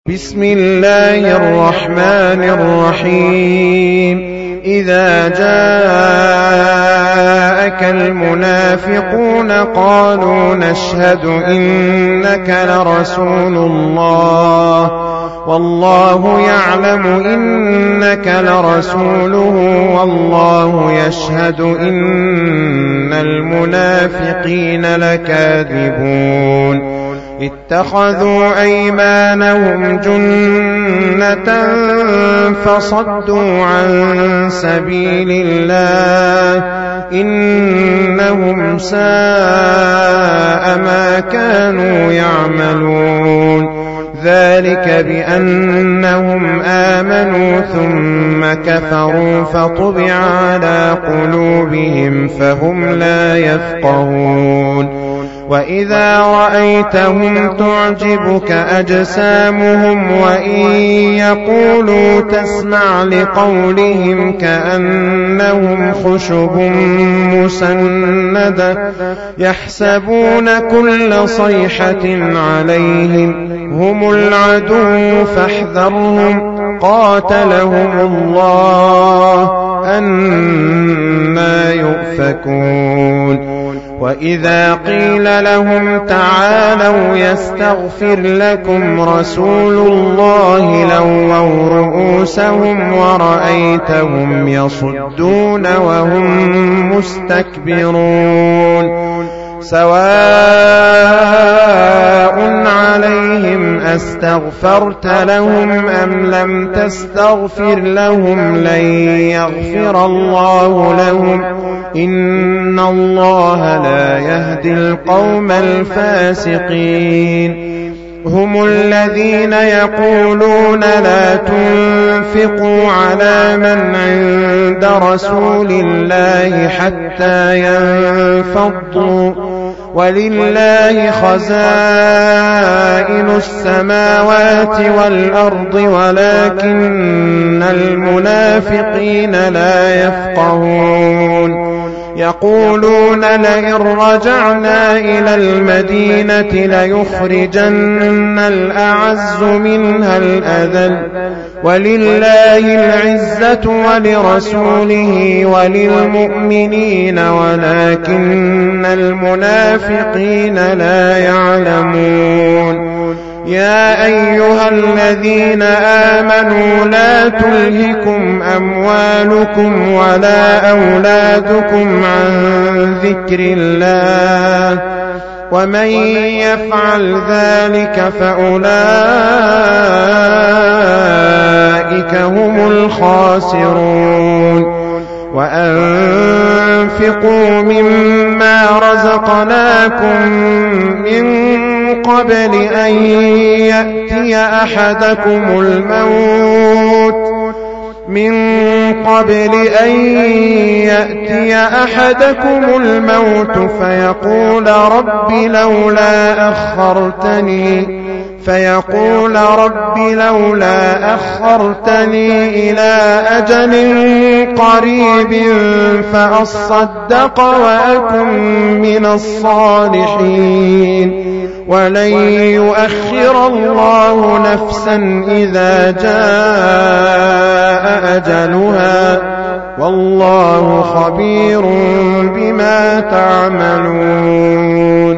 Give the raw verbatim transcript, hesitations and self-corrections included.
بسم الله الرحمن الرحيم إذا جاءك المنافقون قالوا نشهد إنك لرسول الله والله يعلم إنك لرسوله والله يشهد إن المنافقين لكاذبون اتخذوا أيمانهم جنة فصدوا عن سبيل الله إنهم ساء ما كانوا يعملون ذلك بأنهم آمنوا ثم كفروا فطبع على قلوبهم فهم لا يفقهون وإذا رأيتهم تعجبك أجسامهم وإن يقولوا تسمع لقولهم كأنهم خشب مسندة يحسبون كل صيحة عليهم هم العدو فاحذرهم قاتلهم الله أنى يؤفكون وإذا قيل لهم تعالوا يستغفر لكم رسول الله لووا رؤوسهم ورأيتهم يصدون وهم مستكبرون سواء عليهم أستغفرت لهم أم لم تستغفر لهم لن يغفر الله لهم إن الله لا يهدي القوم الفاسقين هم الذين يقولون لا تنفقوا على من عند رسول الله حتى ينفضوا ولله خزائن السماوات والأرض ولكن المنافقين لا يفقهون يقولون لئن رجعنا إلى المدينة ليخرجن الأعز منها الأذل ولله العزة ولرسوله وللمؤمنين ولكن المنافقين لا يعلمون يا أيها الذين آمنوا لا تلهكم أموالكم ولا أولادكم عن ذكر الله ومن يفعل ذلك فأولئك هم الخاسرون وأنفقوا مما رزقناكم من قبل أن يأتي أحدكم الموت من قبل أن يأتي أحدكم الموت فيقول رب لولا أخرتني فيقول رب لولا أخرتني إلى أجل قريب فأصدق وأكن من الصالحين ولن يؤخر الله نفسا إذا جاء أجلها والله خبير بما تعملون